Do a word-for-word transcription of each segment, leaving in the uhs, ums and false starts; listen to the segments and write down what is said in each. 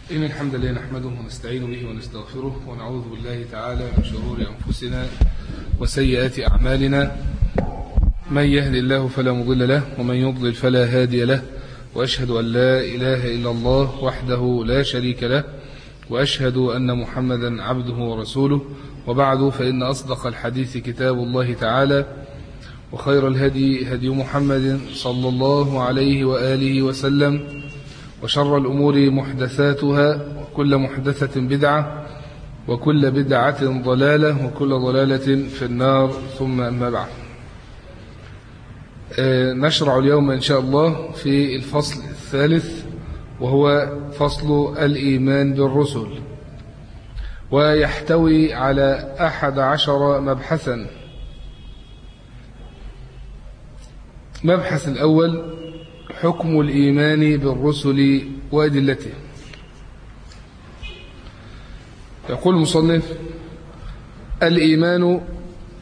إن الحمد لله نحمده ونستعين به ونستغفره ونعوذ بالله تعالى من شرور أنفسنا وسيئات أعمالنا. من يهد الله فلا مضل له ومن يضلل فلا هادي له، وأشهد أن لا إله إلا الله وحده لا شريك له، وأشهد أن محمدا عبده ورسوله. وبعد، فإن أصدق الحديث كتاب الله تعالى، وخير الهدي هدي محمد صلى الله عليه وآله وسلم، وشر الأمور محدثاتها، وكل محدثة بدعة، وكل بدعة ضلالة، وكل ضلالة في النار. ثم أما بعد، نشرع اليوم إن شاء الله في الفصل الثالث، وهو فصل الإيمان بالرسل، ويحتوي على أحد عشر مبحثا. مبحث الأول: حكم الإيمان بالرسل وأدلته. يقول المصنف: الإيمان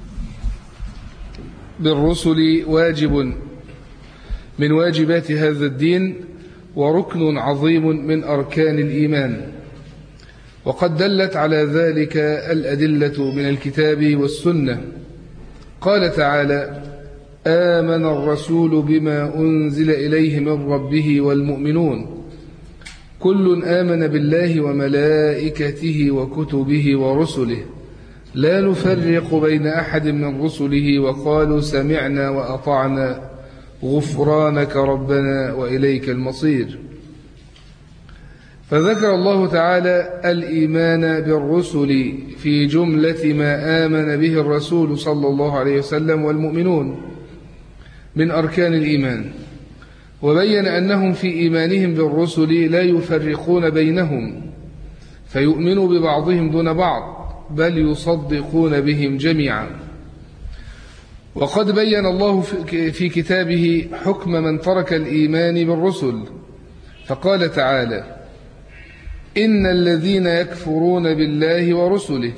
بالرسل واجب من واجبات هذا الدين، وركن عظيم من أركان الإيمان، وقد دلت على ذلك الأدلة من الكتاب والسنة. قال تعالى: آمن الرسول بما أنزل إليه من ربه والمؤمنون كل آمن بالله وملائكته وكتبه ورسله لا نفرق بين أحد من رسله وقالوا سمعنا وأطعنا غفرانك ربنا وإليك المصير. فذكر الله تعالى الإيمان بالرسل في جملة ما آمن به الرسول صلى الله عليه وسلم والمؤمنون من أركان الإيمان، وبين أنهم في إيمانهم بالرسل لا يفرقون بينهم فيؤمنوا ببعضهم دون بعض، بل يصدقون بهم جميعا. وقد بين الله في كتابه حكم من ترك الإيمان بالرسل، فقال تعالى: إن الذين يكفرون بالله ورسله.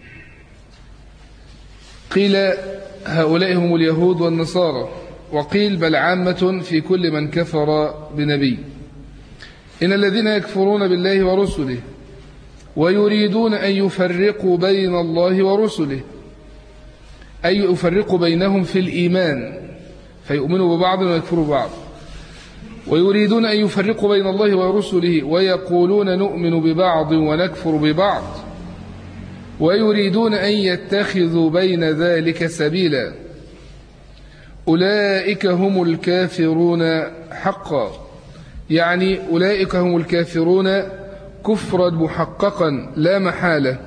قيل هؤلاء هم اليهود والنصارى، وقيل بل عامة في كل من كفر بنبي. إن الذين يكفرون بالله ورسله ويريدون أن يفرقوا بين الله ورسله، أي يفرقوا بينهم في الإيمان فيؤمنوا ببعض ويكفروا ببعض، ويريدون أن يفرقوا بين الله ورسله ويقولون نؤمن ببعض ونكفر ببعض، ويريدون أن يتخذوا بين ذلك سبيلا. أولئك هم الكافرون حقا، يعني أولئك هم الكافرون كفرا محققا لا محالة،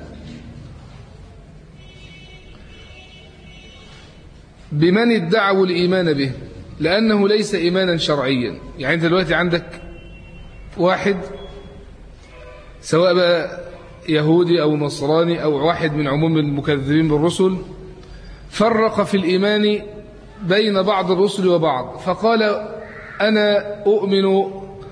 بمن ادعوا الإيمان به، لأنه ليس إيمانا شرعيا. يعني أنت دلوقتي عندك واحد سواء بقى يهودي أو نصراني أو واحد من عموم المكذبين بالرسل، فرق في الإيمان بين بعض الرسل وبعض، فقال أنا أؤمن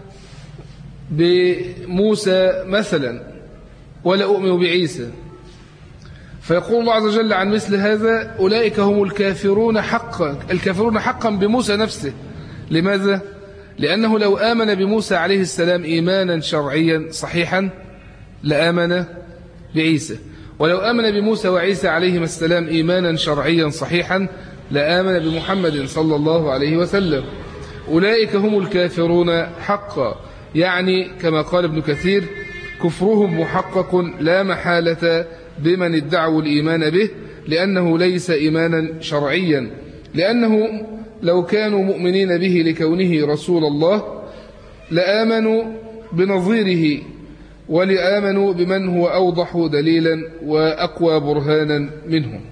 بموسى مثلا ولا أؤمن بعيسى، فيقول الله عز وجل عن مثل هذا: أولئك هم الكافرون حقا، الكافرون حقا بموسى نفسه. لماذا؟ لأنه لو آمن بموسى عليه السلام إيمانا شرعيا صحيحا لآمن بعيسى، ولو آمن بموسى وعيسى عليهما السلام إيمانا شرعيا صحيحا لآمن بمحمد صلى الله عليه وسلم. أولئك هم الكافرون حقا، يعني كما قال ابن كثير: كفرهم محقق لا محالة بمن ادعوا الإيمان به، لأنه ليس إيمانا شرعيا، لأنه لو كانوا مؤمنين به لكونه رسول الله لآمنوا بنظيره، ولآمنوا بمن هو أوضح دليلا وأقوى برهانا منهم.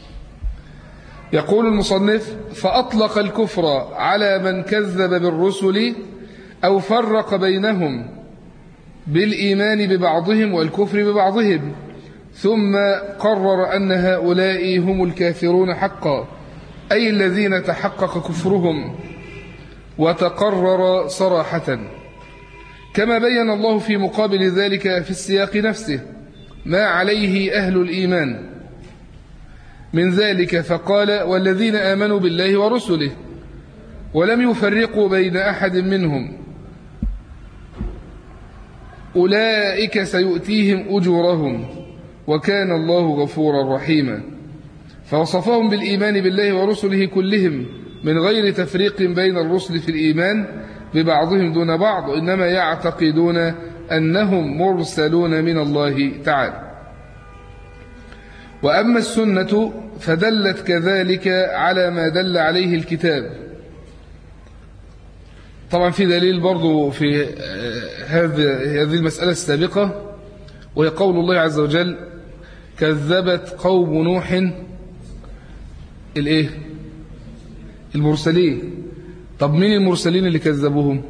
يقول المصنف: فأطلق الكفر على من كذب بالرسل أو فرق بينهم بالإيمان ببعضهم والكفر ببعضهم، ثم قرر أن هؤلاء هم الكافرون حقا، أي الذين تحقق كفرهم وتقرر صراحة، كما بين الله في مقابل ذلك في السياق نفسه ما عليه أهل الإيمان من ذلك، فقال: والذين آمنوا بالله ورسله ولم يفرقوا بين أحد منهم أولئك سيؤتيهم أجورهم وكان الله غفورا رحيما. فوصفهم بالإيمان بالله ورسله كلهم من غير تفريق بين الرسل في الإيمان ببعضهم دون بعض، إنما يعتقدون أنهم مرسلون من الله تعالى. وأما السنة فدلت كذلك على ما دل عليه الكتاب. طبعا في دليل برضو في هذه المسألة السابقة، وهي قول الله عز وجل: كذبت قوم نوح الايه المرسلين. طب مين المرسلين اللي كذبوهم؟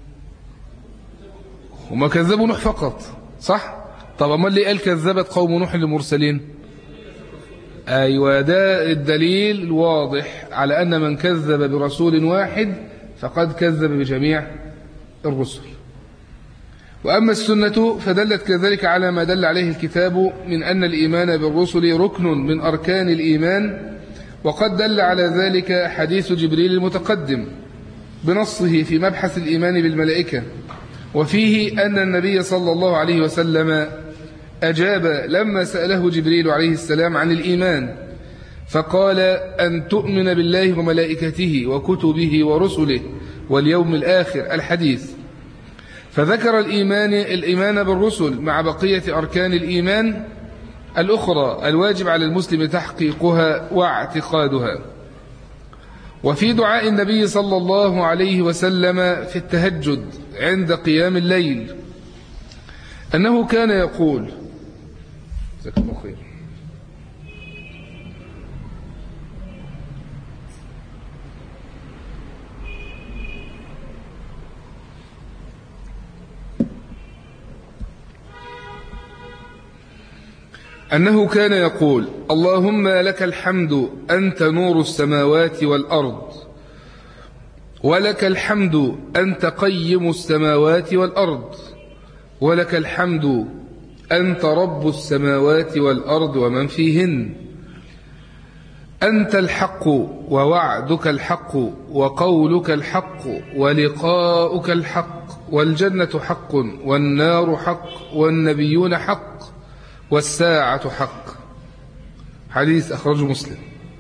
وما كذبوا نوح فقط، صح؟ طب أما اللي قال كذبت قوم نوح المرسلين؟ أيوة، ده الدليل الواضح على أن من كذب برسول واحد فقد كذب بجميع الرسل. وأما السنة فدلت كذلك على ما دل عليه الكتاب من أن الإيمان بالرسل ركن من أركان الإيمان، وقد دل على ذلك حديث جبريل المتقدم بنصه في مبحث الإيمان بالملائكة، وفيه أن النبي صلى الله عليه وسلم أجاب لما سأله جبريل عليه السلام عن الإيمان فقال: أن تؤمن بالله وملائكته وكتبه ورسله واليوم الآخر، الحديث. فذكر الإيمان الإيمان بالرسل مع بقية أركان الإيمان الأخرى الواجب على المسلم تحقيقها واعتقادها. وفي دعاء النبي صلى الله عليه وسلم في التهجد عند قيام الليل أنه كان يقول: جزاك الله خير. أنه كان يقول: اللهم لك الحمد أنت نور السماوات والأرض، ولك الحمد أنت قيم السماوات والأرض، ولك الحمد أنت رب السماوات والأرض ومن فيهن، أنت الحق ووعدك الحق وقولك الحق ولقاؤك الحق، والجنة حق والنار حق والنبيون حق والساعة حق. حديث أخرجه مسلم.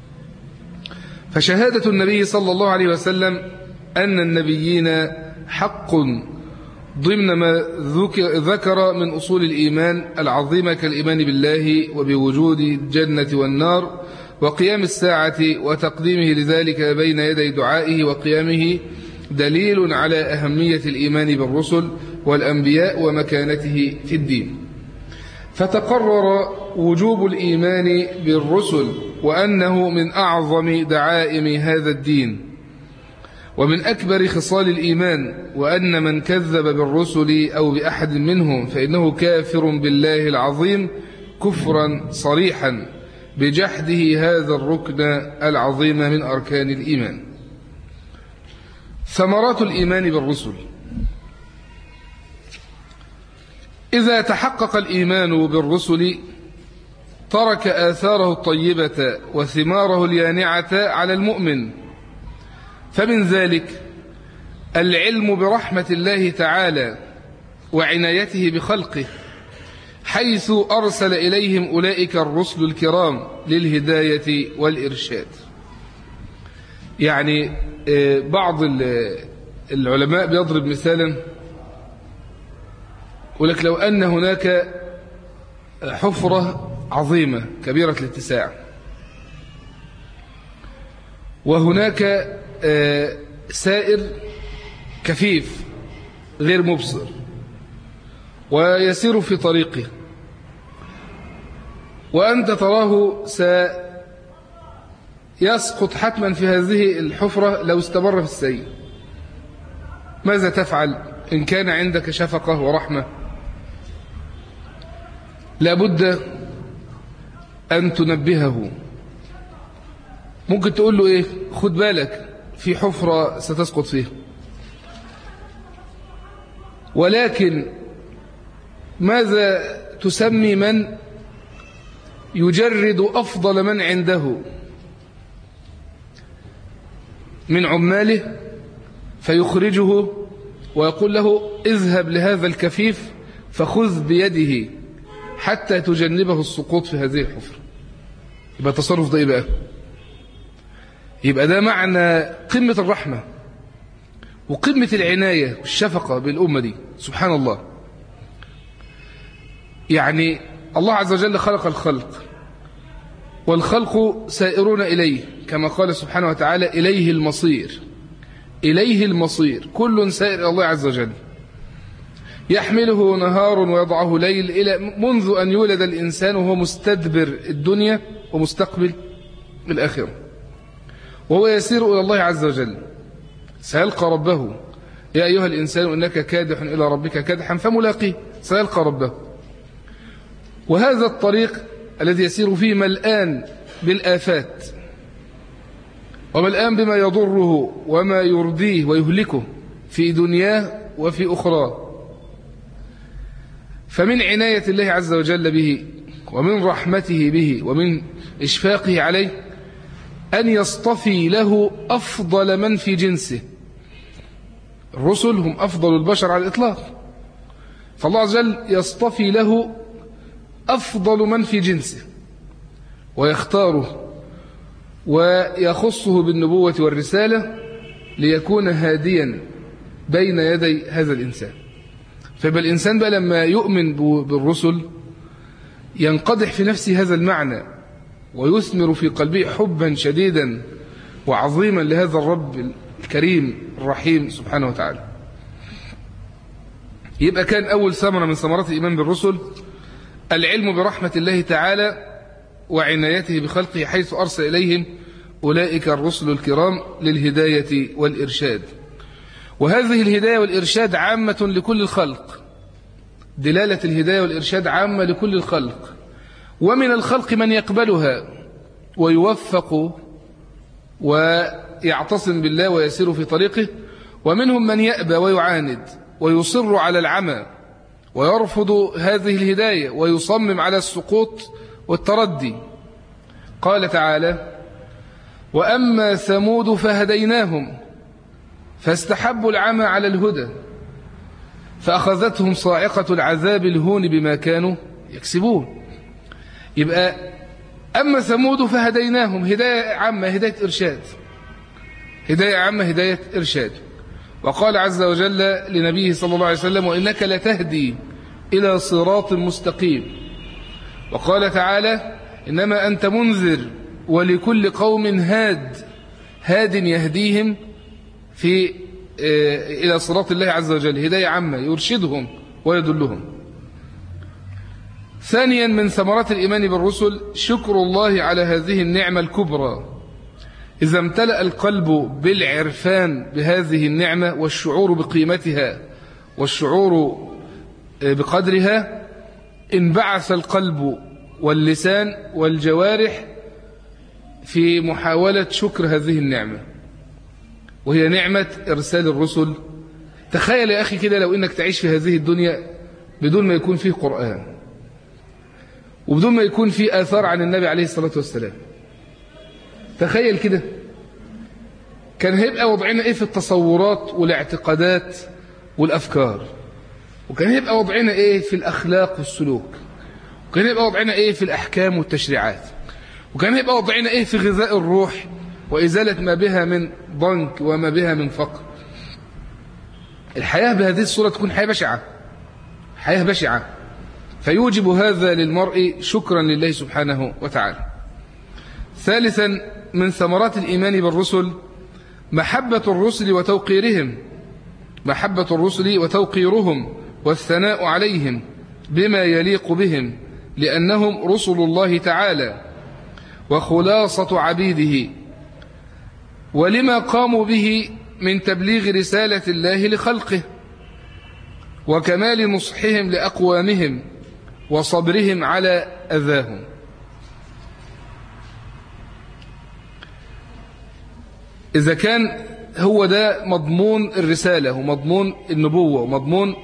فشهادة النبي صلى الله عليه وسلم أن النبيين حق ضمن ما ذكر من أصول الإيمان العظيمة كالإيمان بالله وبوجود الجنة والنار وقيام الساعة وتقديمه لذلك بين يدي دعائه وقيامه، دليل على أهمية الإيمان بالرسل والأنبياء ومكانته في الدين. فتقرر وجوب الإيمان بالرسل وأنه من أعظم دعائم هذا الدين ومن أكبر خصال الإيمان، وأن من كذب بالرسل أو بأحد منهم فإنه كافر بالله العظيم كفرا صريحا بجحده هذا الركن العظيم من أركان الإيمان. ثمرات الإيمان بالرسل: إذا تحقق الإيمان بالرسل ترك آثاره الطيبة وثماره اليانعة على المؤمن. فمن ذلك العلم برحمة الله تعالى وعنايته بخلقه، حيث أرسل إليهم أولئك الرسل الكرام للهداية والإرشاد. يعني بعض العلماء بيضرب مثالا، يقول لك: لو أن هناك حفرة عظيمة كبيرة الاتساع، وهناك سائر كفيف غير مبصر ويسير في طريقه، وأنت تراه سيسقط حتما في هذه الحفرة لو استمر في السير، ماذا تفعل إن كان عندك شفقة ورحمة؟ لابد أن تنبهه. ممكن تقول له إيه؟ خد بالك في حفرة ستسقط فيها. ولكن ماذا تسمي من يجرد أفضل من عنده من عماله فيخرجه ويقول له: اذهب لهذا الكفيف فخذ بيده حتى تجنبه السقوط في هذه الحفرة. يبقى التصرف ده إيه بقى؟ يبقى ده معنى قمة الرحمة وقمة العناية والشفقة بالأمة دي. سبحان الله. يعني الله عز وجل خلق الخلق، والخلق سائرون إليه، كما قال سبحانه وتعالى إليه المصير. إليه المصير، كل سائر إلى الله عز وجل، يحمله نهار ويضعه ليل، إلى منذ أن يولد الإنسان وهو مستدبر الدنيا ومستقبل الآخرة، وهو يسير إلى الله عز وجل، سيلقى ربه. يا أيها الإنسان إنك كادح إلى ربك كادحا فملاقيه، سيلقى ربه. وهذا الطريق الذي يسير فيه ملآن بالآفات، وملآن بما يضره وما يرديه ويهلكه في دنياه وفي أخراه. فمن عناية الله عز وجل به ومن رحمته به ومن إشفاقه عليه أن يصطفي له أفضل من في جنسه. الرسل هم أفضل البشر على الإطلاق، فالله عز وجل يصطفي له أفضل من في جنسه ويختاره ويخصه بالنبوة والرسالة ليكون هاديا بين يدي هذا الإنسان. فيبقى الإنسان بقى لما يؤمن بالرسل ينقدح في نفسه هذا المعنى ويثمر في قلبه حبا شديدا وعظيما لهذا الرب الكريم الرحيم سبحانه وتعالى. يبقى كان أول ثمرة من ثمرات الإيمان بالرسل العلم برحمة الله تعالى وعنايته بخلقه، حيث أرسل إليهم أولئك الرسل الكرام للهداية والإرشاد. وهذه الهداية والإرشاد عامة لكل الخلق، دلالة الهداية والإرشاد عامة لكل الخلق، ومن الخلق من يقبلها ويوفق ويعتصم بالله ويسير في طريقه، ومنهم من يأبى ويعاند ويصر على العمى ويرفض هذه الهداية ويصمم على السقوط والتردي. قال تعالى: وأما ثمود فهديناهم فاستحبوا العمى على الهدى فأخذتهم صاعقة العذاب الهون بما كانوا يكسبون. يبقى أما ثمود فهديناهم، هداية عامة، هداية إرشاد، هداية عامة، هداية إرشاد. وقال عز وجل لنبيه صلى الله عليه وسلم: وإنك لتهدي إلى صراط مستقيم. وقال تعالى: إنما أنت منذر ولكل قوم هاد، هاد يهديهم في إلى صراط الله عز وجل، هداية عامة يرشدهم ويدلهم. ثانيا من ثمرات الإيمان بالرسل شكر الله على هذه النعمة الكبرى. إذا امتلأ القلب بالعرفان بهذه النعمة والشعور بقيمتها والشعور بقدرها، انبعث القلب واللسان والجوارح في محاولة شكر هذه النعمة، وهي نعمة إرسال الرسل. تخيل يا أخي كده لو إنك تعيش في هذه الدنيا بدون ما يكون فيه قرآن وبدون ما يكون فيه آثار عن النبي عليه الصلاة والسلام. تخيل كده كان هيبقى وضعنا إيه في التصورات والاعتقادات والأفكار، وكان هيبقى وضعنا إيه في الأخلاق والسلوك، وكان هيبقى وضعنا إيه في الأحكام والتشريعات، وكان هيبقى وضعنا إيه في غذاء الروح وإزالة ما بها من ضنك وما بها من فقر. الحياة بهذه الصورة تكون حياة بشعة، حياة بشعة، فيوجب هذا للمرء شكرا لله سبحانه وتعالى. ثالثا من ثمرات الإيمان بالرسل محبة الرسل وتوقيرهم، محبة الرسل وتوقيرهم والثناء عليهم بما يليق بهم، لأنهم رسل الله تعالى وخلاصة عبيده، ولما قاموا به من تبليغ رسالة الله لخلقه وكمال نصحهم لأقوامهم وصبرهم على أذاهم. إذا كان هو ده مضمون الرسالة ومضمون النبوة ومضمون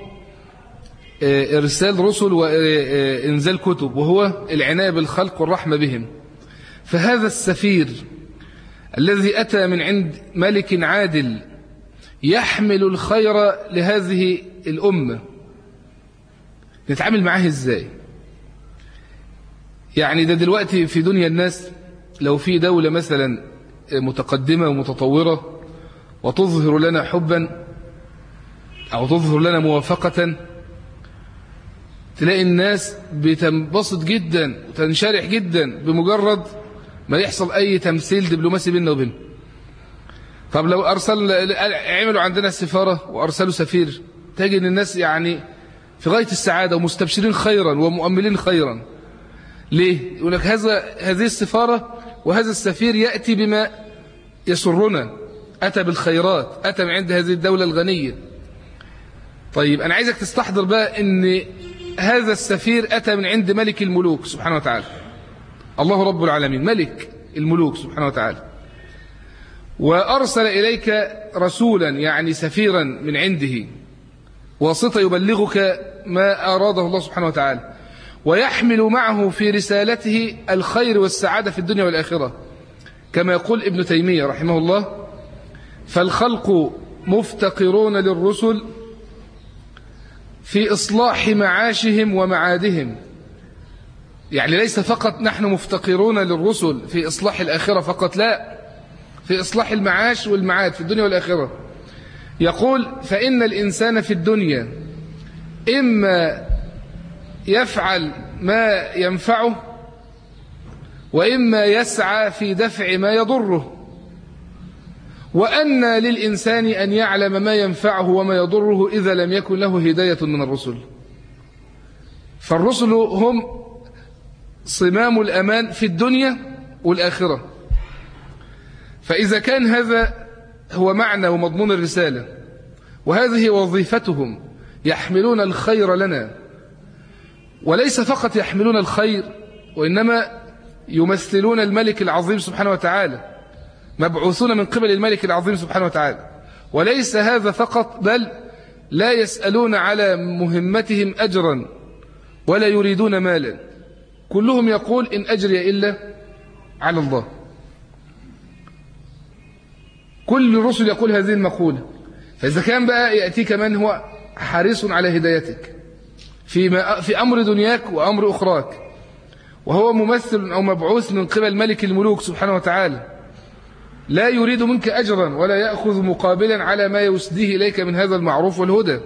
إرسال رسل وإنزال كتب، وهو العناية بالخلق والرحمة بهم، فهذا السفير الذي أتى من عند ملك عادل يحمل الخير لهذه الأمة، نتعامل معاه ازاي؟ يعني ده دلوقتي في دنيا الناس لو في دولة مثلا متقدمة ومتطورة وتظهر لنا حبا أو تظهر لنا موافقة، تلاقي الناس بتنبسط جدا وتنشرح جدا بمجرد ما يحصل أي تمثيل دبلوماسي بيننا وبينه. طب لو أرسل عملوا عندنا السفارة وأرسلوا سفير، تجد الناس يعني في غاية السعادة ومستبشرين خيرا ومؤملين خيرا. ليه؟ يقول لك هذا هذه السفارة وهذا السفير يأتي بما يسرنا، أتى بالخيرات، أتى من عند هذه الدولة الغنية. طيب أنا عايزك تستحضر بقى أن هذا السفير أتى من عند ملك الملوك سبحانه وتعالى، الله رب العالمين ملك الملوك سبحانه وتعالى، وأرسل إليك رسولا يعني سفيرا من عنده، واسطة يبلغك ما أراده الله سبحانه وتعالى، ويحمل معه في رسالته الخير والسعادة في الدنيا والآخرة. كما يقول ابن تيمية رحمه الله: فالخلق مفتقرون للرسل في إصلاح معاشهم ومعادهم. يعني ليس فقط نحن مفتقرون للرسل في إصلاح الآخرة فقط، لا، في إصلاح المعاش والمعاد في الدنيا والآخرة. يقول: فإن الإنسان في الدنيا إما يفعل ما ينفعه وإما يسعى في دفع ما يضره، وأن للإنسان أن يعلم ما ينفعه وما يضره إذا لم يكن له هداية من الرسل. فالرسل هم صمام الأمان في الدنيا والآخرة. فإذا كان هذا هو معنى ومضمون الرسالة وهذه وظيفتهم، يحملون الخير لنا، وليس فقط يحملون الخير وإنما يمثلون الملك العظيم سبحانه وتعالى، مبعوثون من قبل الملك العظيم سبحانه وتعالى. وليس هذا فقط، بل لا يسألون على مهمتهم أجرا ولا يريدون مالا. كلهم يقول: إن أجري إلا على الله. كل الرسل يقول هذه المقولة. فإذا كان بقى يأتيك من هو حريص على هدايتك في في أمر دنياك وأمر أخراك، وهو ممثل أو مبعوث من قبل ملك الملوك سبحانه وتعالى، لا يريد منك أجرا ولا يأخذ مقابلا على ما يسديه إليك من هذا المعروف والهدى،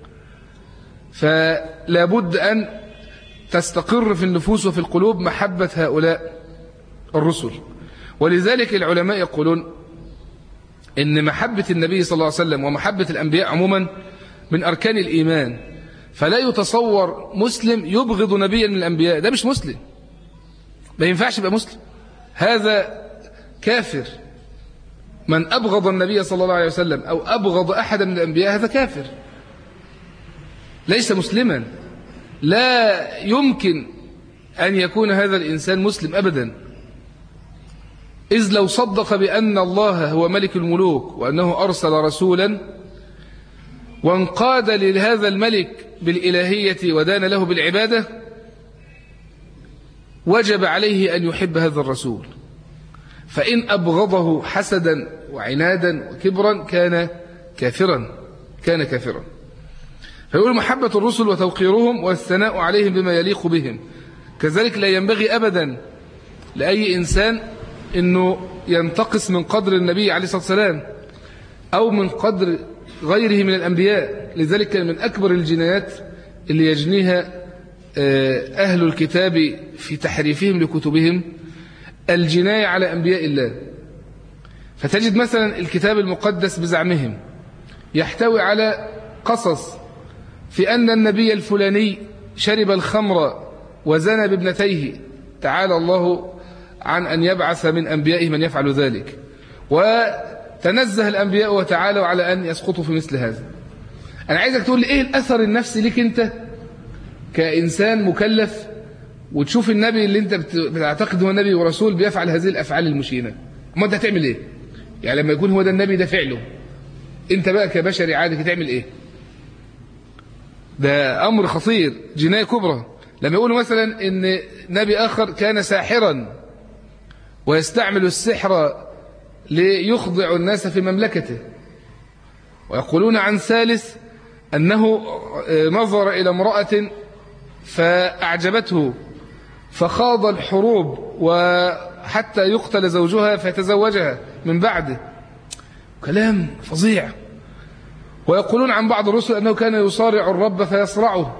فلا بد أن تستقر في النفوس وفي القلوب محبة هؤلاء الرسل. ولذلك العلماء يقولون إن محبة النبي صلى الله عليه وسلم ومحبة الأنبياء عموما من أركان الإيمان. فلا يتصور مسلم يبغض نبيا من الأنبياء، ده مش مسلم، ما ينفعش يبقى مسلم، هذا كافر. من أبغض النبي صلى الله عليه وسلم أو أبغض أحد من الأنبياء هذا كافر، ليس مسلما. لا يمكن أن يكون هذا الإنسان مسلم أبدا، إذ لو صدق بأن الله هو ملك الملوك وأنه أرسل رسولا وانقاد لهذا الملك بالإلهية ودان له بالعبادة، وجب عليه أن يحب هذا الرسول. فإن أبغضه حسدا وعنادا وكبرا كان كافرا كان كافرا. فيقول: محبة الرسل وتوقيرهم والثناء عليهم بما يليق بهم. كذلك لا ينبغي أبدا لأي إنسان أنه ينتقص من قدر النبي عليه الصلاة والسلام أو من قدر غيره من الأنبياء. لذلك كان من أكبر الجنايات اللي يجنيها أهل الكتاب في تحريفهم لكتبهم الجناية على أنبياء الله. فتجد مثلا الكتاب المقدس بزعمهم يحتوي على قصص في أن النبي الفلاني شرب الخمر وزنى بابنتيه، تعالى الله عن أن يبعث من أنبيائه من يفعل ذلك، وتنزه الأنبياء وتعالوا على أن يسقطوا في مثل هذا. أنا عايزك تقول لي إيه الأثر النفسي لك أنت كإنسان مكلف وتشوف النبي اللي أنت بتعتقد هو نبي ورسول بيفعل هذه الأفعال المشينة، ما أنت هتعمل إيه؟ يعني لما يكون هو ده النبي ده فعله، أنت بقى كبشري عادي هتعمل إيه؟ ده أمر خطير، جناية كبرى. لما يقولوا مثلا إن نبي آخر كان ساحرا ويستعمل السحر ليخضع الناس في مملكته، ويقولون عن ثالث أنه نظر إلى امرأة فأعجبته فخاض الحروب وحتى يقتل زوجها فيتزوجها من بعده. كلام فظيع. ويقولون عن بعض الرسل أنه كان يصارع الرب فيصرعه.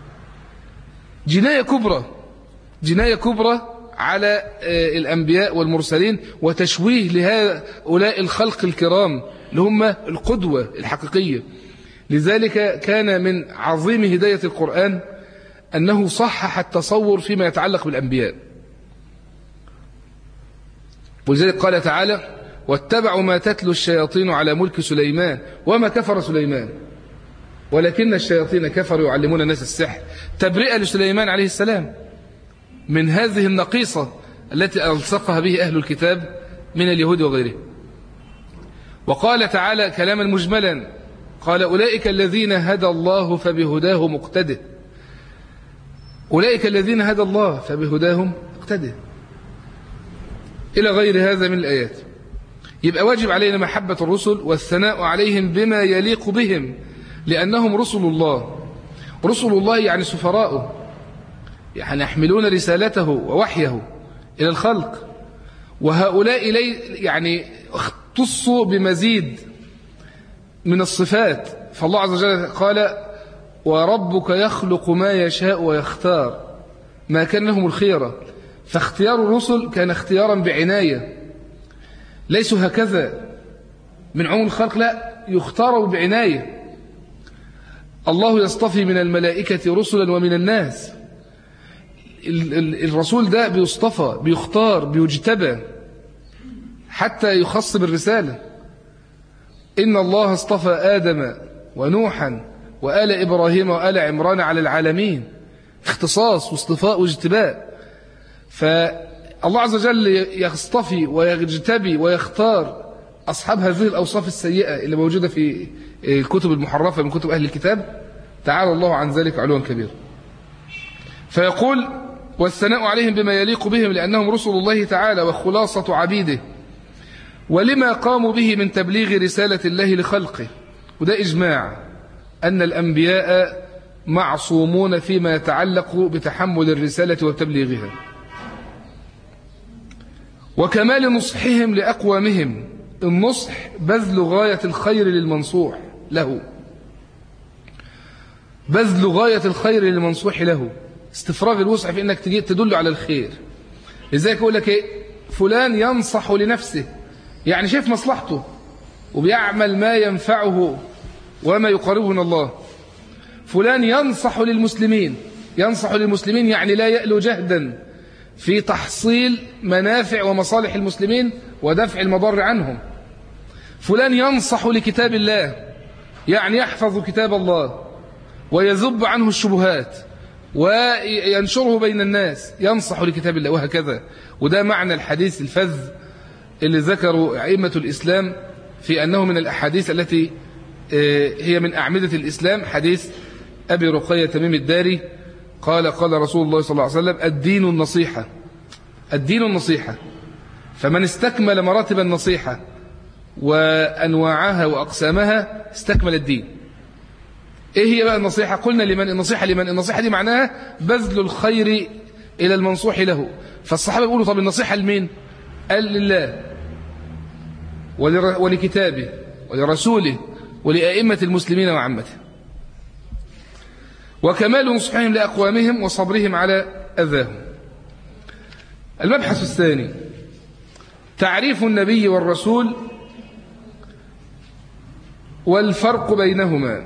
جناية كبرى، جناية كبرى على الأنبياء والمرسلين، وتشويه لهؤلاء الخلق الكرام اللي هم القدوة الحقيقية. لذلك كان من عظيم هداية القرآن أنه صحح التصور فيما يتعلق بالأنبياء. ولذلك قال تعالى: واتبعوا ما تتلو الشياطين على ملك سليمان وما كفر سليمان ولكن الشياطين كفروا يعلمون الناس السحر، تبرئة لسليمان عليه السلام من هذه النقيصة التي ألصقها به أهل الكتاب من اليهود وغيره. وقال تعالى كلاما مجملا: قال أولئك الذين هدى الله فبهداه مقتده. أولئك الذين هدى الله فبهداهم مقتده إلى غير هذا من الآيات. يبقى واجب علينا محبة الرسل والثناء عليهم بما يليق بهم، لأنهم رسل الله. رسل الله يعني سفراؤه، يعني يحملون رسالته ووحيه إلى الخلق. وهؤلاء لي يعني اختصوا بمزيد من الصفات. فالله عز وجل قال: وربك يخلق ما يشاء ويختار، ما كان لهم الخيرة. فاختيار الرسل كان اختيارا بعناية، ليسوا هكذا من عموم الخلق، لا، يختاروا بعناية. الله يصطفي من الملائكة رسلا ومن الناس. الرسول ده بيصطفى، بيختار، بيجتبى حتى يخص بالرسالة. إن الله اصطفى آدم ونوحا وآل إبراهيم وآل عمران على العالمين. اختصاص واصطفاء واجتباء. فالله عز وجل يصطفي ويجتبي ويختار أصحاب هذه الأوصاف السيئة اللي موجودة في الكتب المحرفة من كتب أهل الكتاب. تعالى الله عن ذلك علوا كبيرا. فيقول: والثناء عليهم بما يليق بهم لأنهم رسل الله تعالى وخلاصة عبيده، ولما قاموا به من تبليغ رسالة الله لخلقه. وده إجماع أن الأنبياء معصومون فيما يتعلق بتحمل الرسالة وتبليغها. وكمال نصحهم لأقوامهم. النصح بذل غاية الخير للمنصوح له، بذل غاية الخير للمنصوح له، استفراغ الوسع في أنك تدل على الخير. لذلك يقول لك إيه؟ فلان ينصح لنفسه، يعني شايف مصلحته وبيعمل ما ينفعه وما يقربه من الله. فلان ينصح للمسلمين، ينصح للمسلمين يعني لا يألو جهدا في تحصيل منافع ومصالح المسلمين ودفع المضار عنهم. فلان ينصح لكتاب الله، يعني يحفظ كتاب الله ويذب عنه الشبهات وينشره بين الناس، ينصح لكتاب الله، وهكذا. وده معنى الحديث الفذ اللي ذكروا أئمة الإسلام في أنه من الأحاديث التي هي من أعمدة الإسلام، حديث أبي رقية تميم الداري قال: قال رسول الله صلى الله عليه وسلم: الدين النصيحة. الدين النصيحة. فمن استكمل مراتب النصيحة وأنواعها وأقسامها استكمل الدين. إيه هي بقى النصيحة؟ قلنا لمن النصيحة لمن النصيحة دي معناها بذل الخير إلى المنصوح له. فالصحابة يقولوا: طب النصيحة لمين؟ قال: لله ولكتابه ولرسوله ولأئمة المسلمين وعامته. وكمال نصحهم لأقوامهم وصبرهم على أذاهم. المبحث الثاني: تعريف النبي والرسول والفرق بينهما.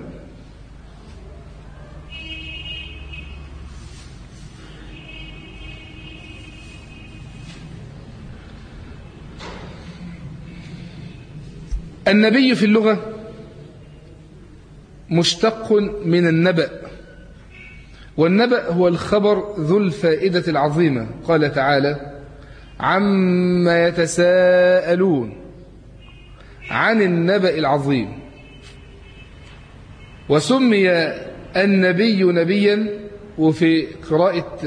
النبي في اللغة مشتق من النبأ، والنبأ هو الخبر ذو الفائدة العظيمة. قال تعالى: عما يتساءلون عن النبأ العظيم. وسمي النبي نبيا، وفي قراءة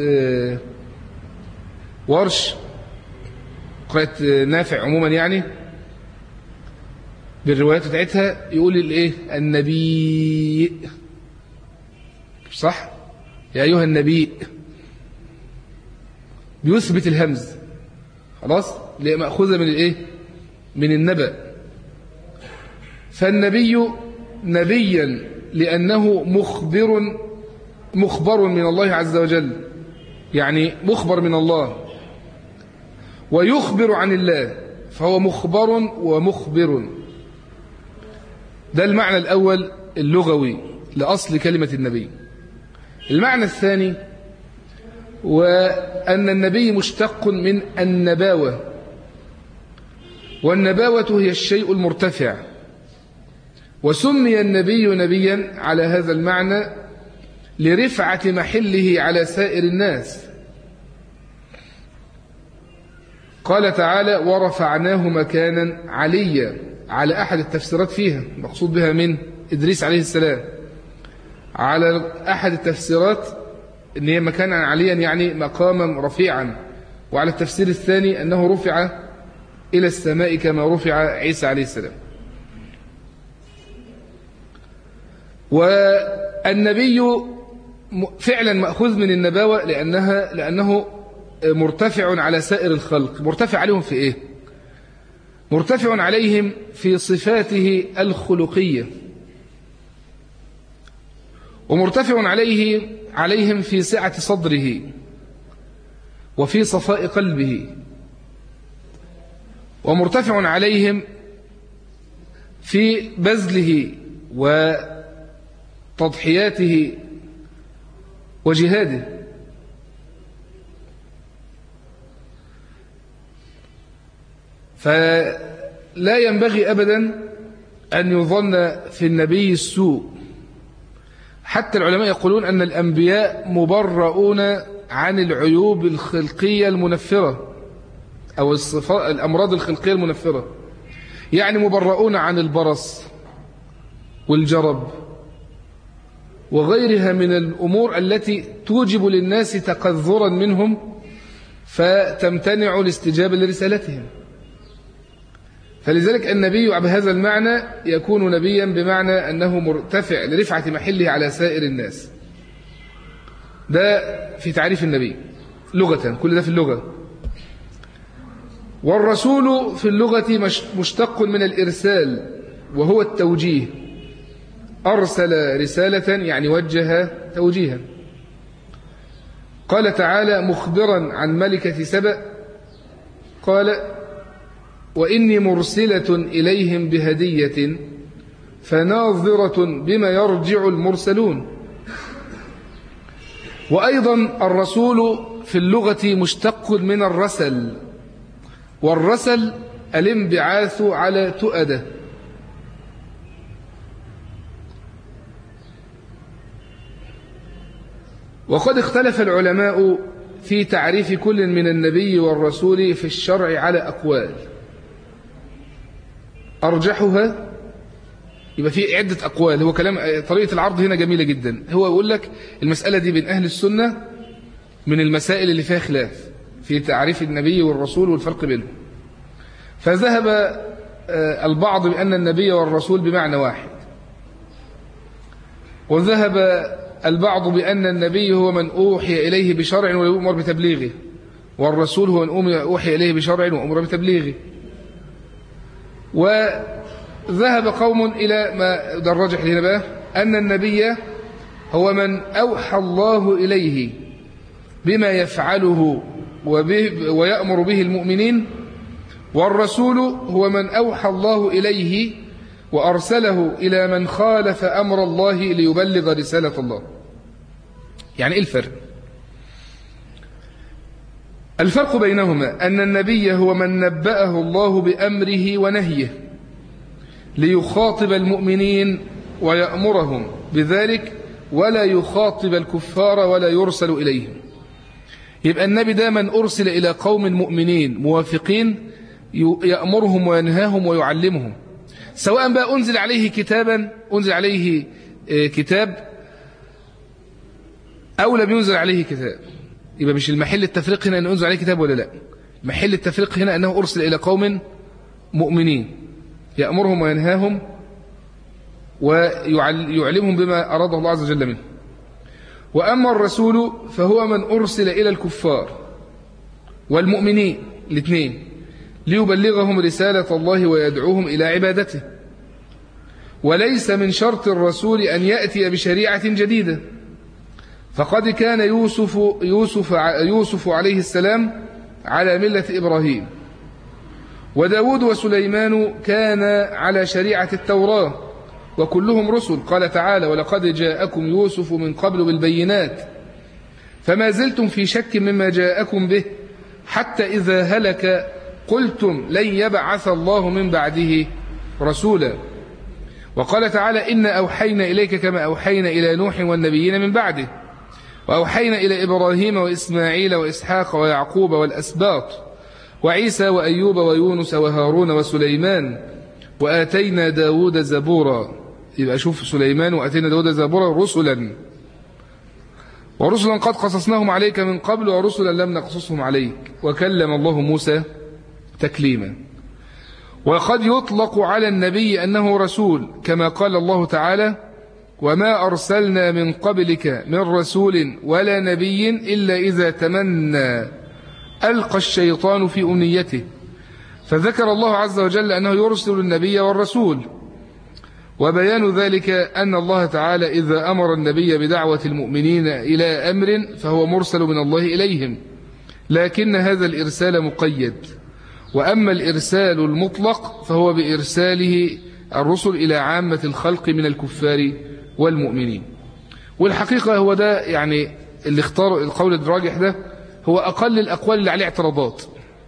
ورش، قراءة نافع عموما يعني بالروايات بتاعتها، يقول الايه؟ النبي، صح؟ يا أيها النبي بيثبت الهمز خلاص مأخوذة من الإيه؟ من النبأ. فالنبي نبيا لأنه مخبر مخبر من الله عز وجل، يعني مخبر من الله ويخبر عن الله، فهو مخبر ومخبر. ده المعنى الأول اللغوي لأصل كلمة النبي. المعنى الثاني وأن النبي مشتق من النباوة، والنباوة هي الشيء المرتفع، وسمي النبي نبيا على هذا المعنى لرفعة محله على سائر الناس. قال تعالى ورفعناه مكانا عليا، على أحد التفسيرات فيها مقصود بها من إدريس عليه السلام، على أحد التفسيرات أن هي مكانا عليا يعني مقاما رفيعا، وعلى التفسير الثاني أنه رفع إلى السماء كما رفع عيسى عليه السلام. والنبي فعلا مأخوذ من النباوة لأنها لأنه مرتفع على سائر الخلق. مرتفع عليهم في إيه؟ مرتفع عليهم في صفاته الخلقية، ومرتفع عليه عليهم في سعة صدره وفي صفاء قلبه، ومرتفع عليهم في بذله وتضحياته وجهاده. فلا ينبغي أبدا أن يظن في النبي السوء. حتى العلماء يقولون أن الأنبياء مبرؤون عن العيوب الخلقية المنفرة أو الصفات الأمراض الخلقية المنفرة، يعني مبرؤون عن البرص والجرب وغيرها من الأمور التي توجب للناس تقذرا منهم فتمتنع الاستجابة لرسالتهم. فلذلك النبي بهذا المعنى يكون نبيا بمعنى أنه مرتفع لرفعة محله على سائر الناس. ده في تعريف النبي لغة، كل ده في اللغة. والرسول في اللغة مشتق من الإرسال وهو التوجيه. أرسل رسالة يعني وجه توجيها. قال تعالى مخبرا عن ملكة سبأ قال وإني مرسلة إليهم بهدية فناظرة بما يرجع المرسلون. وأيضا الرسول في اللغة مشتق من الرسل، والرسل الانبعاث على تؤدة. وقد اختلف العلماء في تعريف كل من النبي والرسول في الشرع على أقوال، أرجحها يبقى في عدة أقوال. هو كلام طريقة العرض هنا جميلة جدا. هو يقول لك المسألة دي بين أهل السنة من المسائل اللي فيها خلاف في تعريف النبي والرسول والفرق بينهم. فذهب البعض بأن النبي والرسول بمعنى واحد، وذهب البعض بأن النبي هو من أوحي إليه بشرع ويؤمر بتبليغه، والرسول هو من أوحي إليه بشرع وأمر بتبليغه. وذهب قوم إلى ما درجح هنا بقى أن النبي هو من أوحى الله إليه بما يفعله ويأمر به المؤمنين، والرسول هو من أوحى الله إليه وأرسله إلى من خالف أمر الله ليبلغ رسالة الله. يعني إيه الفرق؟ الفرق بينهما أن النبي هو من نبأه الله بأمره ونهيه ليخاطب المؤمنين ويأمرهم بذلك ولا يخاطب الكفار ولا يرسل إليهم. يبقى النبي ده من أرسل إلى قوم مؤمنين موافقين يأمرهم وينهاهم ويعلمهم، سواء بقى أنزل عليه كتابا أنزل عليه كتاب أو لم ينزل عليه كتاب. يبقى مش المحل التفريق هنا أن أنزل عليه كتاب ولا لا، محل التفريق هنا أنه أرسل إلى قوم مؤمنين يأمرهم وينهاهم ويعلمهم بما أراده الله عز وجل منه. وأما الرسول فهو من أرسل إلى الكفار والمؤمنين الاثنين ليبلغهم رسالة الله ويدعوهم إلى عبادته. وليس من شرط الرسول أن يأتي بشريعة جديدة، فقد كان يوسف, يوسف, يوسف عليه السلام على ملة إبراهيم، وداود وسليمان كان على شريعة التوراة، وكلهم رسل. قال تعالى: ولقد جاءكم يوسف من قبل بالبينات فما زلتم في شك مما جاءكم به حتى إذا هلك قلتم لن يبعث الله من بعده رسولا. وقال تعالى: إن أوحينا إليك كما أوحينا إلى نوح والنبيين من بعده، وأوحينا إلى إبراهيم وإسماعيل وإسحاق ويعقوب والأسباط وعيسى وأيوب ويونس وهارون وسليمان وآتينا داود زبورا. يبقى شوف سليمان وآتينا داود زبورا رسلا، ورسلا قد قصصناهم عليك من قبل ورسلا لم نقصصهم عليك، وكلم الله موسى تكليما. وقد يطلق على النبي أنه رسول، كما قال الله تعالى: وما أرسلنا من قبلك من رسول ولا نبي إلا إذا تمنى ألقى الشيطان في أمنيته. فذكر الله عز وجل أنه يرسل النبي والرسول، وبيان ذلك أن الله تعالى إذا أمر النبي بدعوة المؤمنين إلى أمر فهو مرسل من الله إليهم، لكن هذا الإرسال مقيد. وأما الإرسال المطلق فهو بإرساله الرسل إلى عامة الخلق من الكفار والمؤمنين. والحقيقة هو ده يعني اللي اختار القول الراجح ده هو أقل الأقوال اللي عليه اعتراضات،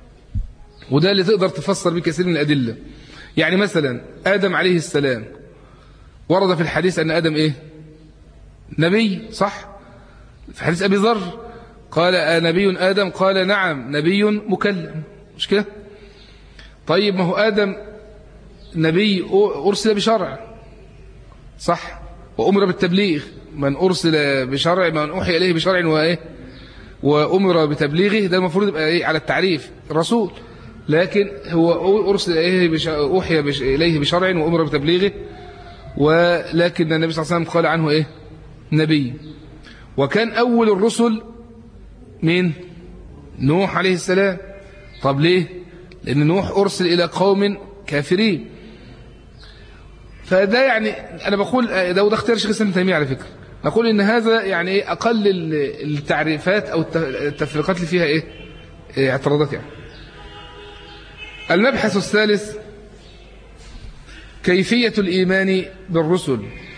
وده اللي تقدر تفسر به كثير من الأدلة. يعني مثلا آدم عليه السلام ورد في الحديث أن آدم إيه؟ نبي، صح؟ في حديث أبي ذر قال: نبي آدم؟ قال: نعم نبي مكلم. مش كده؟ طيب ما هو آدم نبي أرسل بشرع، صح؟ وأمر بالتبليغ. من أرسل بشرع، من أوحي إليه بشرع وإيه؟ وأمر بتبليغه، ده المفروض يبقى إيه على التعريف رسول. لكن هو أرسل إليه بش... أوحي بش... إليه بشرع وأمر بتبليغه، ولكن النبي صلى الله عليه وسلم قال عنه إيه؟ نبي. وكان أول الرسل مين؟ نوح عليه السلام. طب ليه؟ لأن نوح أرسل إلى قوم كافرين. فده يعني أنا بقول ده وده اختيار شيخ الإسلام ابن تيمية على فكرة، نقول إن هذا يعني أقل التعريفات أو التفريقات اللي فيها إيه؟ اعتراضات يعني. المبحث الثالث كيفية الإيمان بالرسل.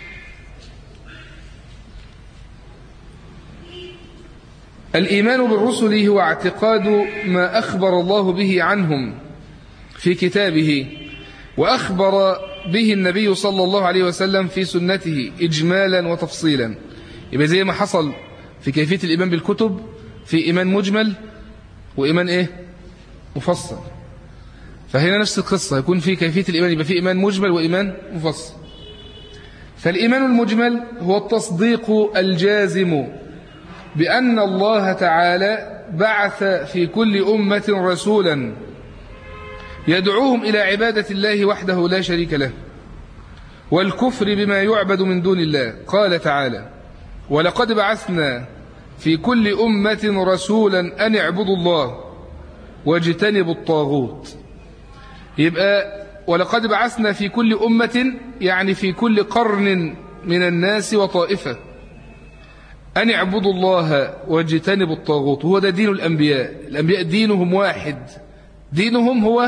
الإيمان بالرسل هو اعتقاد ما أخبر الله به عنهم في كتابه، وأخبر به النبي صلى الله عليه وسلم في سنته إجمالا وتفصيلا. يبقى زي ما حصل في كيفية الإيمان بالكتب، في إيمان مجمل وإيمان إيه؟ مفصل. فهنا نفس القصة، يكون في كيفية الإيمان يبقى في إيمان مجمل وإيمان مفصل. فالإيمان المجمل هو التصديق الجازم بأن الله تعالى بعث في كل أمة رسولا يدعوهم إلى عبادة الله وحده لا شريك له، والكفر بما يعبد من دون الله. قال تعالى: ولقد بعثنا في كل أمة رسولا أن اعبدوا الله واجتنبوا الطاغوت. يبقى ولقد بعثنا في كل أمة يعني في كل قرن من الناس وطائفة أن اعبدوا الله واجتنبوا الطاغوت. هو ده دين الأنبياء. الأنبياء دينهم واحد، دينهم هو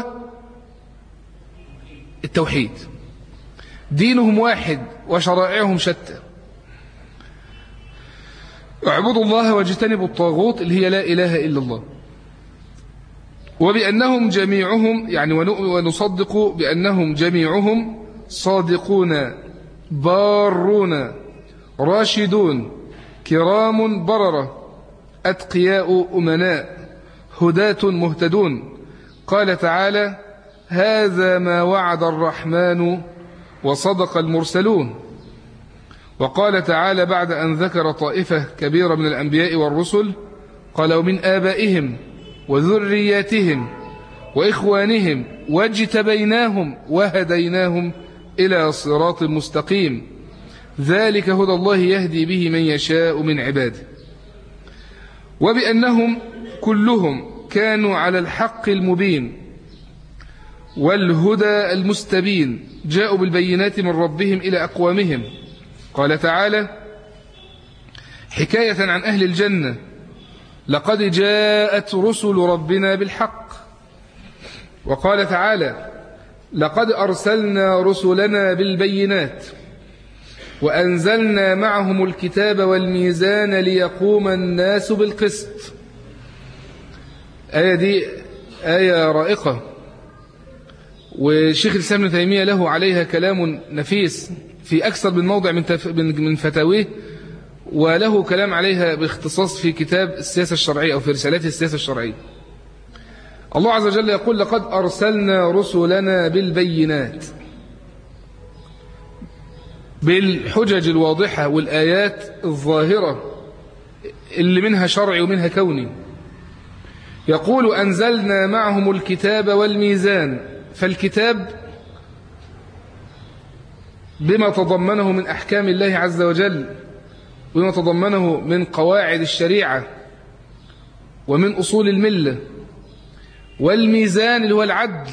التوحيد، دينهم واحد وشرائعهم شتى. اعبدوا الله واجتنبوا الطاغوت اللي هي لا إله إلا الله. وبأنهم جميعهم يعني ونصدق بأنهم جميعهم صادقون بارون راشدون كرام بررة أتقياء أمناء هداة مهتدون. قال تعالى: هذا ما وعد الرحمن وصدق المرسلون. وقال تعالى بعد أن ذكر طائفة كبيرة من الأنبياء والرسل قال: ومن آبائهم وذرياتهم وإخوانهم واجتبيناهم وهديناهم إلى صراط مستقيم. ذلك هدى الله يهدي به من يشاء من عباده. وبأنهم كلهم كانوا على الحق المبين والهدى المستبين، جاءوا بالبينات من ربهم إلى أقوامهم. قال تعالى حكاية عن أهل الجنة: لقد جاءت رسل ربنا بالحق. وقال تعالى: لقد أرسلنا رسلنا بالبينات وأنزلنا معهم الكتاب والميزان ليقوم الناس بالقسط. آية دي آية رائقة، والشيخ الإسلام ابن تيمية له عليها كلام نفيس في أكثر من موضع من فتاويه، وله كلام عليها باختصاص في كتاب السياسة الشرعية أو في رسالات السياسة الشرعية. الله عز وجل يقول: لقد أرسلنا رسلنا بالبينات، بالحجج الواضحة والآيات الظاهرة اللي منها شرعي ومنها كوني. يقول: أنزلنا معهم الكتاب والميزان، فالكتاب بما تضمنه من أحكام الله عز وجل وما تضمنه من قواعد الشريعة ومن أصول الملة، والميزان اللي هو العدل.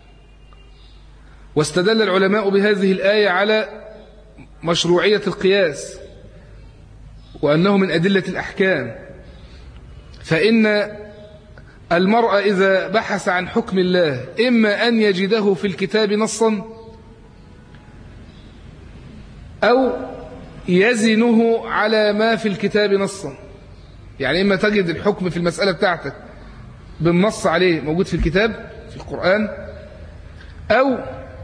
واستدل العلماء بهذه الآية على مشروعية القياس وأنه من أدلة الأحكام، فإن المرء إذا بحث عن حكم الله إما أن يجده في الكتاب نصا أو يزنه على ما في الكتاب نصا. يعني إما تجد الحكم في المسألة بتاعتك بالنص عليه موجود في الكتاب في القرآن، أو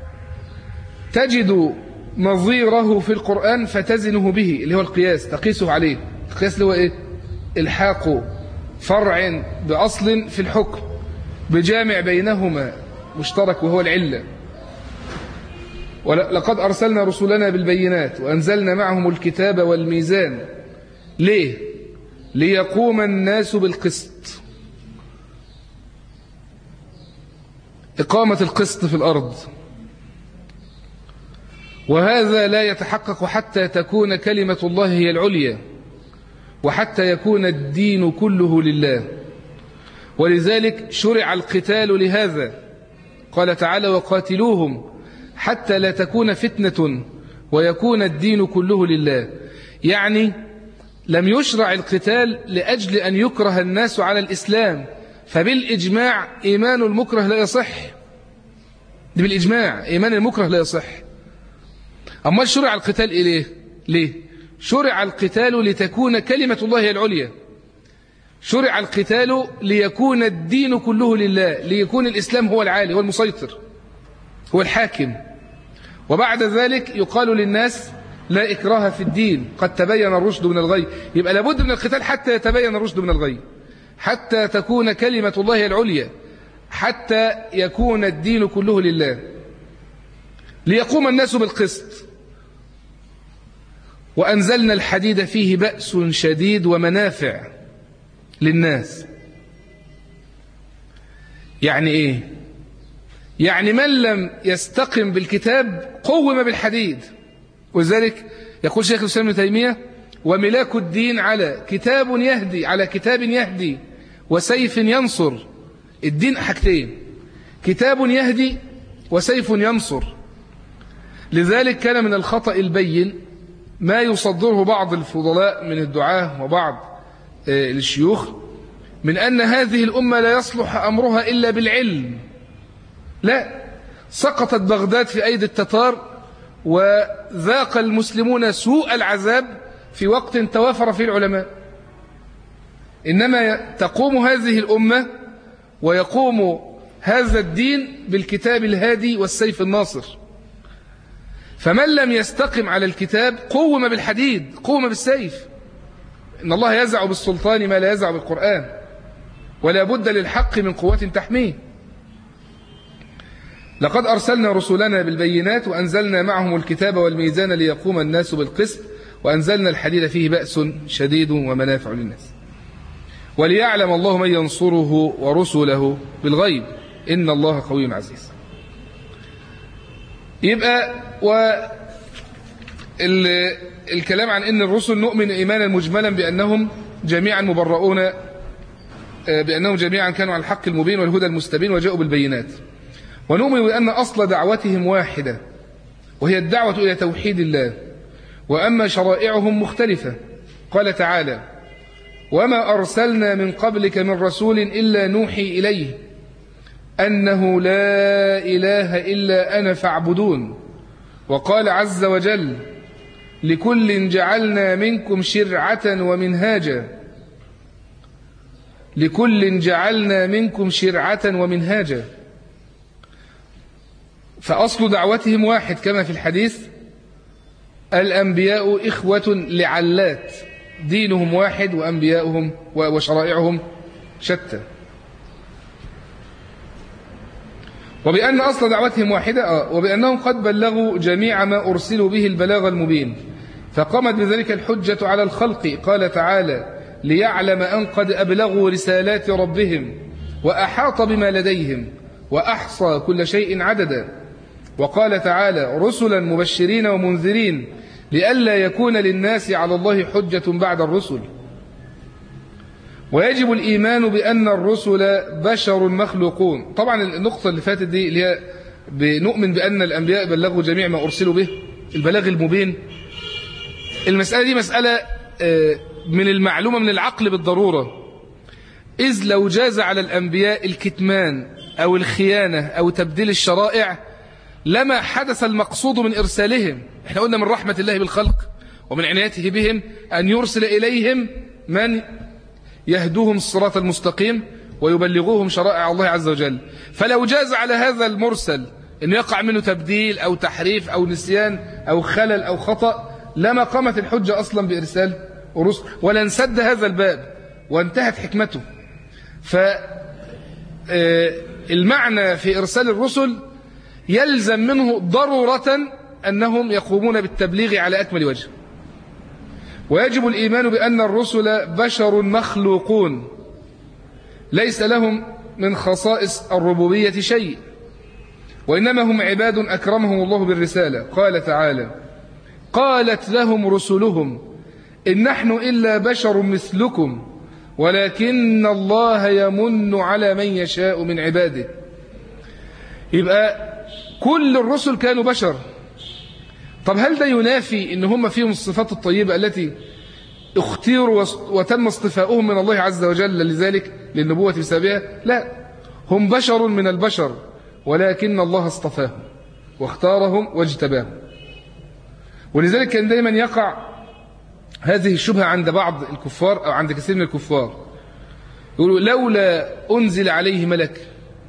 تجد نظيره في القرآن فتزنه به اللي هو القياس، تقيسه عليه. القياس اللي هو إيه؟ الحاق فرع بأصل في الحكم بجامع بينهما مشترك وهو العلة. ولقد أرسلنا رسلنا بالبينات وأنزلنا معهم الكتاب والميزان. ليه؟ ليقوم الناس بالقسط، إقامة القسط في الأرض. وهذا لا يتحقق حتى تكون كلمة الله هي العليا، وحتى يكون الدين كله لله. ولذلك شرع القتال لهذا. قال تعالى: وقاتلوهم حتى لا تكون فتنة ويكون الدين كله لله. يعني لم يشرع القتال لأجل أن يكره الناس على الإسلام، فبالإجماع إيمان المكره لا يصح. دي بالإجماع إيمان المكره لا يصح. أما شرع القتال إليه ليه؟ شرع القتال لتكون كلمة الله هي العليا. شرع القتال ليكون الدين كله لله، ليكون الإسلام هو العالي، هو المسيطر، هو الحاكم. وبعد ذلك يقال للناس: لا إكراه في الدين، قد تبين الرشد من الغي. يبقى لابد من القتال حتى يتبين الرشد من الغي، حتى تكون كلمة الله هي العليا، حتى يكون الدين كله لله، ليقوم الناس بالقسط. وأنزلنا الحديد فيه بأس شديد ومنافع للناس. يعني إيه؟ يعني من لم يستقم بالكتاب قوم بالحديد. وذلك يقول شيخ الإسلام ابن تيمية: وملاك الدين على كتاب يهدي على كتاب يهدي وسيف ينصر. الدين حاجتين: كتاب يهدي وسيف ينصر. لذلك كان من الخطأ البين ما يصدره بعض الفضلاء من الدعاة وبعض الشيوخ من أن هذه الأمة لا يصلح أمرها إلا بالعلم. لا، سقطت بغداد في أيدي التتار، وذاق المسلمون سوء العذاب في وقت توافر فيه العلماء. إنما تقوم هذه الأمة ويقوم هذا الدين بالكتاب الهادي والسيف الناصر. فمن لم يستقم على الكتاب قوم بالحديد، قوم بالسيف. إن الله يزع بالسلطان ما لا يزع بالقرآن، ولا بد للحق من قوة تحميه. لقد أرسلنا رسلنا بالبينات وأنزلنا معهم الكتاب والميزان ليقوم الناس بالقسط وأنزلنا الحديد فيه بأس شديد ومنافع للناس وليعلم الله من ينصره ورسله بالغيب إن الله قوي عزيز. يبقى الكلام عن أن الرسل نؤمن إيمانا مجملا بأنهم جميعا مبرؤون، بأنهم جميعا كانوا على الحق المبين والهدى المستبين وجاءوا بالبينات. ونؤمن بأن أصل دعوتهم واحدة وهي الدعوة إلى توحيد الله، وأما شرائعهم مختلفة. قال تعالى: وما أرسلنا من قبلك من رسول إلا نوحي إليه أنه لا إله إلا أنا فاعبدون. وقال عز وجل: لكل جعلنا منكم شرعة ومنهاجا لكل جعلنا منكم شرعة ومنهاجا. فأصل دعوتهم واحد كما في الحديث: الأنبياء إخوة لعلات، دينهم واحد وأنبياؤهم وشرائعهم شتى. وبأن أصل دعوتهم واحدة، وبأنهم قد بلغوا جميع ما أرسلوا به البلاغ المبين، فقامت بذلك الحجة على الخلق. قال تعالى: ليعلم أن قد أبلغوا رسالات ربهم وأحاط بما لديهم وأحصى كل شيء عددا. وقال تعالى: رسلا مبشرين ومنذرين لئلا يكون للناس على الله حجة بعد الرسل. ويجب الإيمان بأن الرسل بشر مخلوقون. طبعا النقطة اللي فاتت دي اللي هي بنؤمن بأن الأنبياء بلغوا جميع ما أرسلوا به البلاغ المبين، المسألة دي مسألة من المعلومة من العقل بالضرورة، إذ لو جاز على الأنبياء الكتمان أو الخيانة أو تبديل الشرائع لما حدث المقصود من إرسالهم. احنا قلنا من رحمة الله بالخلق ومن عنايته بهم أن يرسل إليهم من يهدوهم الصراط المستقيم ويبلغوهم شرائع الله عز وجل. فلو جاز على هذا المرسل أن يقع منه تبديل أو تحريف أو نسيان أو خلل أو خطأ لما قامت الحجة أصلا بإرسال الرسل ولا انسد هذا الباب وانتهت حكمته. فالمعنى في إرسال الرسل يلزم منه ضرورة أنهم يقومون بالتبليغ على أكمل وجه. ويجب الإيمان بأن الرسل بشر مخلوقون ليس لهم من خصائص الربوبية شيء، وإنما هم عباد أكرمهم الله بالرسالة. قال تعالى: قالت لهم رسلهم إن نحن إلا بشر مثلكم ولكن الله يمن على من يشاء من عباده. يبقى كل الرسل كانوا بشر. طب هل ده ينافي إن هم فيهم الصفات الطيبة التي اختيروا وتم اصطفاؤهم من الله عز وجل لذلك للنبوة بسببها؟ لا، هم بشر من البشر ولكن الله اصطفاهم واختارهم واجتباهم. ولذلك كان دايما يقع هذه الشبهة عند بعض الكفار أو عند كثير من الكفار، يقولوا: لولا أنزل عليه ملك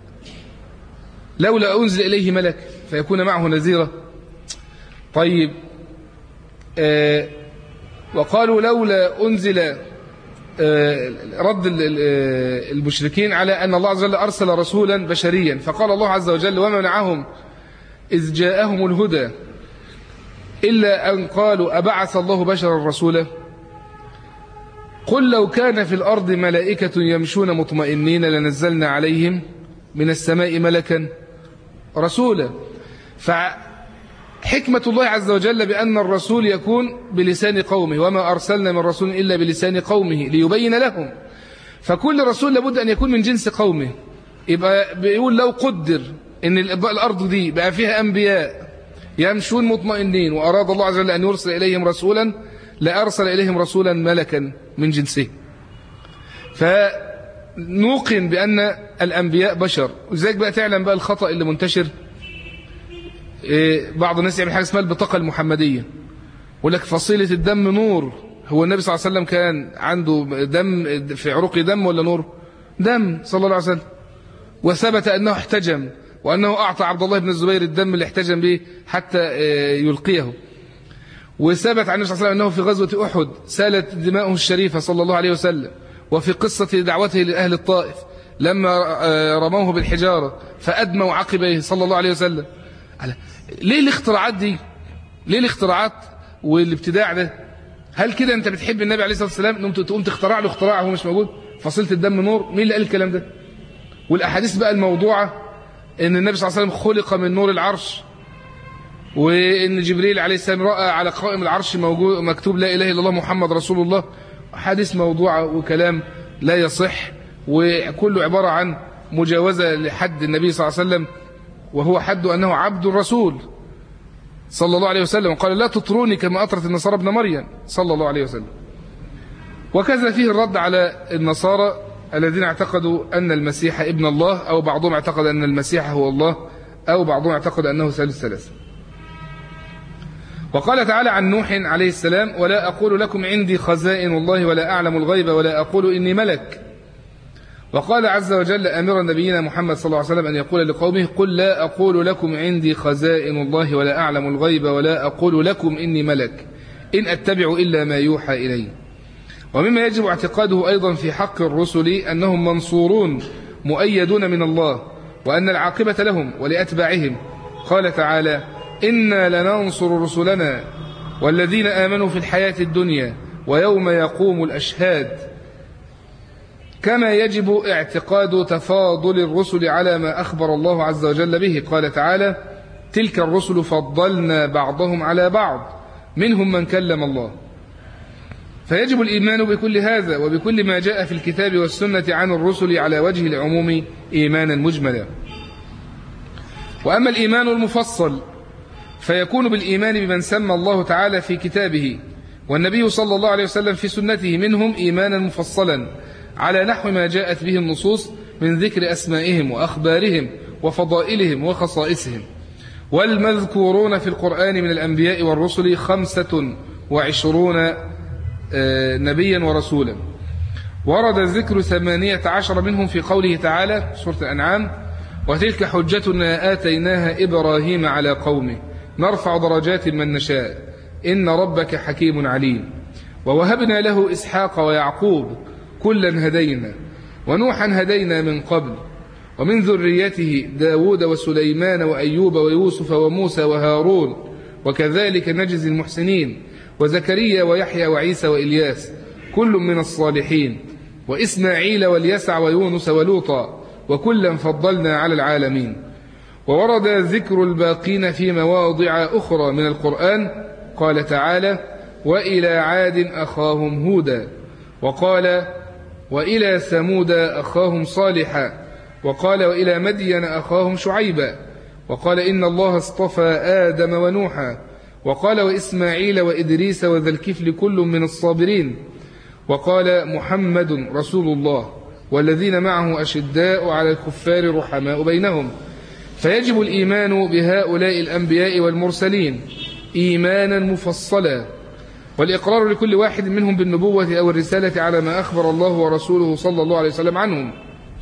لولا أنزل إليه ملك فيكون معه نذيرا. طيب آه وقالوا لولا أنزل آه رد المشركين على أن الله عز وجل أرسل رسولا بشريا، فقال الله عز وجل: وما منعهم إذ جاءهم الهدى إلا أن قالوا أبعث الله بشرا رسولا. قل لو كان في الأرض ملائكة يمشون مطمئنين لنزلنا عليهم من السماء ملكا رسولا. فحكمة الله عز وجل بأن الرسول يكون بلسان قومه، وما أرسلنا من رسول إلا بلسان قومه ليبين لهم. فكل رسول لابد أن يكون من جنس قومه. يبقى بيقول لو قدر أن الأرض دي بقى فيها أنبياء يمشون مطمئنين وأراد الله عز وجل أن يرسل إليهم رسولا لأرسل إليهم رسولا ملكا من جنسه. فنوقن بأن الأنبياء بشر. وذلك بقى تعلم بقى الخطأ اللي منتشر، بعض الناس يعمل حاجة اسمها البطاقة المحمدية، يقول لك فصيلة الدم نور. هو النبي صلى الله عليه وسلم كان عنده دم في عروقه دم ولا نور؟ دم صلى الله عليه وسلم. وثبت أنه احتجم وأنه أعطى عبد الله بن الزبير الدم اللي احتجم به حتى يلقيه. وثبت عن النبي صلى الله عليه وسلم أنه في غزوة أحد سالت دماؤه الشريفة صلى الله عليه وسلم. وفي قصة دعوته لأهل الطائف لما رموه بالحجارة فأدموا عقبيه صلى الله عليه وسلم. ليه الاختراعات دي؟ ليه الاختراعات والابتداع ده؟ هل كده أنت بتحب النبي عليه الصلاة والسلام تقوم تخترع له اختراع هو مش موجود؟ فصيلة الدم نور، مين اللي قال الكلام ده؟ والأحاديث بقى الموضوعة ان النبي صلى الله عليه وسلم خلق من نور العرش وإن جبريل عليه السلام رأى على قائم العرش موجود مكتوب لا إله إلا الله محمد رسول الله. حديث موضوع وكلام لا يصح، وكله عبارة عن مجاوزة لحد النبي صلى الله عليه وسلم، وهو حد أنه عبد الرسول صلى الله عليه وسلم. قال لا تطروني كما أطرت النصارى ابن مريم صلى الله عليه وسلم. وكذا فيه الرد على النصارى الذين اعتقدوا أن المسيح ابن الله، أو بعضهم اعتقد أن المسيح هو الله، أو بعضهم اعتقد أنه ثالث ثلاثة. وقال تعالى عن نوح عليه السلام ولا أقول لكم عندي خزائن الله ولا أعلم الغيب ولا أقول إني ملك. وقال عز وجل أمر نبينا محمد صلى الله عليه وسلم أن يقول لقومه قل لا أقول لكم عندي خزائن الله ولا أعلم الغيب ولا أقول لكم إني ملك إن أتبع إلا ما يوحى إلي. ومما يجب اعتقاده أيضا في حق الرسل أنهم منصورون مؤيدون من الله، وأن العاقبة لهم ولأتباعهم. قال تعالى إنا لننصر رسلنا والذين آمنوا في الحياة الدنيا ويوم يقوم الأشهاد. كما يجب اعتقاد تفاضل الرسل على ما أخبر الله عز وجل به. قال تعالى تلك الرسل فضلنا بعضهم على بعض منهم من كلم الله. فيجب الإيمان بكل هذا وبكل ما جاء في الكتاب والسنة عن الرسل على وجه العموم إيمانا مجملا. وأما الإيمان المفصل فيكون بالإيمان بمن سمى الله تعالى في كتابه والنبي صلى الله عليه وسلم في سنته منهم إيمانا مفصلا على نحو ما جاءت به النصوص من ذكر أسمائهم وأخبارهم وفضائلهم وخصائصهم. والمذكورون في القرآن من الأنبياء والرسل خمسة وعشرون نبيا ورسولا. ورد ذكر ثمانية عشر منهم في قوله تعالى سورة الأنعام وتلك حجتنا آتيناها إبراهيم على قومه نرفع درجات من نشاء إن ربك حكيم عليم. ووهبنا له إسحاق ويعقوب كلا هدينا ونوحا هدينا من قبل ومن ذريته داود وسليمان وأيوب ويوسف وموسى وهارون وكذلك نجزي المحسنين وزكريا ويحيى وعيسى وإلياس كل من الصالحين وإسماعيل واليسع ويونس ولوطا وكلا فضلنا على العالمين. وورد ذكر الباقين في مواضع أخرى من القرآن. قال تعالى وإلى عاد أخاهم هودا وقال وإلى ثمود أخاهم صالحا وقال وإلى مدين أخاهم شعيبا وقال إن الله اصطفى آدم ونوحا وقال وإسماعيل وإدريس وذا الكفل كل من الصابرين وقال محمد رسول الله والذين معه أشداء على الكفار رحماء بينهم. فيجب الإيمان بهؤلاء الأنبياء والمرسلين إيمانا مفصلا والإقرار لكل واحد منهم بالنبوة أو الرسالة على ما أخبر الله ورسوله صلى الله عليه وسلم عنهم.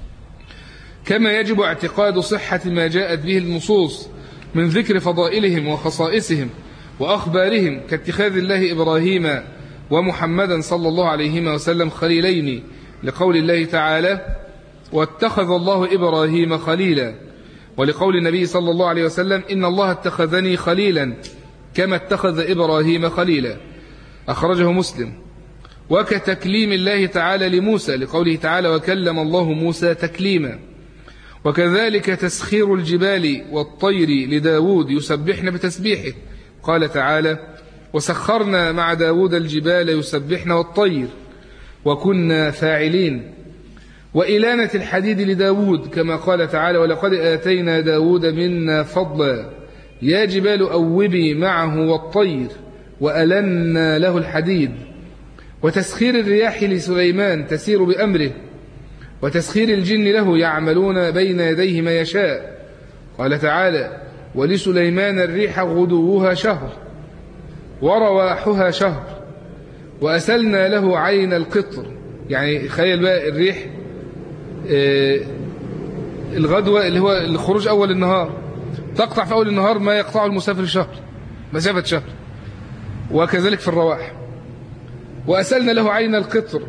كما يجب اعتقاد صحة ما جاءت به النصوص من ذكر فضائلهم وخصائصهم وأخبارهم كاتخاذ الله إبراهيم ومحمدا صلى الله عليه وسلم خليلين لقول الله تعالى واتخذ الله إبراهيم خليلا ولقول النبي صلى الله عليه وسلم إن الله اتخذني خليلا كما اتخذ إبراهيم خليلا أخرجه مسلم. وكتكليم الله تعالى لموسى لقوله تعالى وكلم الله موسى تكليما. وكذلك تسخير الجبال والطير لداود يسبحن بتسبيحه. قال تعالى وسخرنا مع داود الجبال يسبحن والطير وكنا فاعلين. وإلانة الحديد لداود كما قال تعالى ولقد آتينا داود منا فضلا يا جبال أوبي معه والطير وألنا له الحديد. وتسخير الرياح لسليمان تسير بأمره وتسخير الجن له يعملون بين يديه ما يشاء. قال تعالى ولسليمان الريح غدوها شهر ورواحها شهر وأسلنا له عين القطر. يعني خيل بقى الريح آه الغدوة اللي هو الخروج أول النهار تقطع في أول النهار ما يقطعه المسافر شهر مسافة شهر وكذلك في الرواح. وأسلنا له عين القطر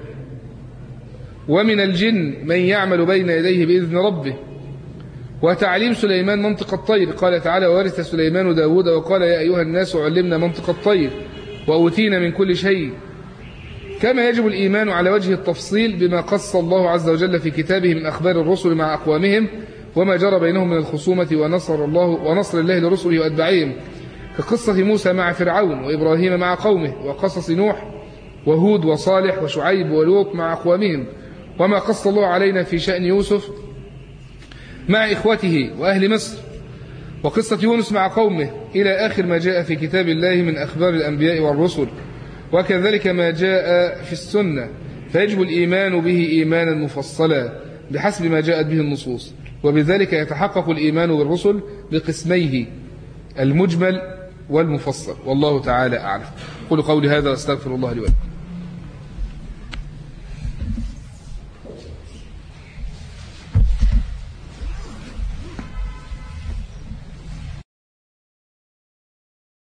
ومن الجن من يعمل بين يديه بإذن ربه. وتعليم سليمان منطق الطير. قال تعالى وورث سليمان داود وقال يا أيها الناس علمنا منطق الطير وأوتينا من كل شيء. كما يجب الإيمان على وجه التفصيل بما قص الله عز وجل في كتابه من أخبار الرسل مع أقوامهم وما جرى بينهم من الخصومة ونصر الله ونصر الله لرسله وأتباعهم كقصة موسى مع فرعون وإبراهيم مع قومه، وقصص نوح وهود وصالح وشعيب ولوط مع أقوامهم، وما قص الله علينا في شأن يوسف مع إخوته وأهل مصر، وقصة يونس مع قومه، إلى آخر ما جاء في كتاب الله من أخبار الأنبياء والرسل، وكذلك ما جاء في السنة، فيجب الإيمان به إيمانا مفصلا بحسب ما جاءت به النصوص، وبذلك يتحقق الإيمان بالرسل بقسميه المجمل والمفصل، والله تعالى أعلم. قولوا قولي هذا واستغفر الله لي ولكم.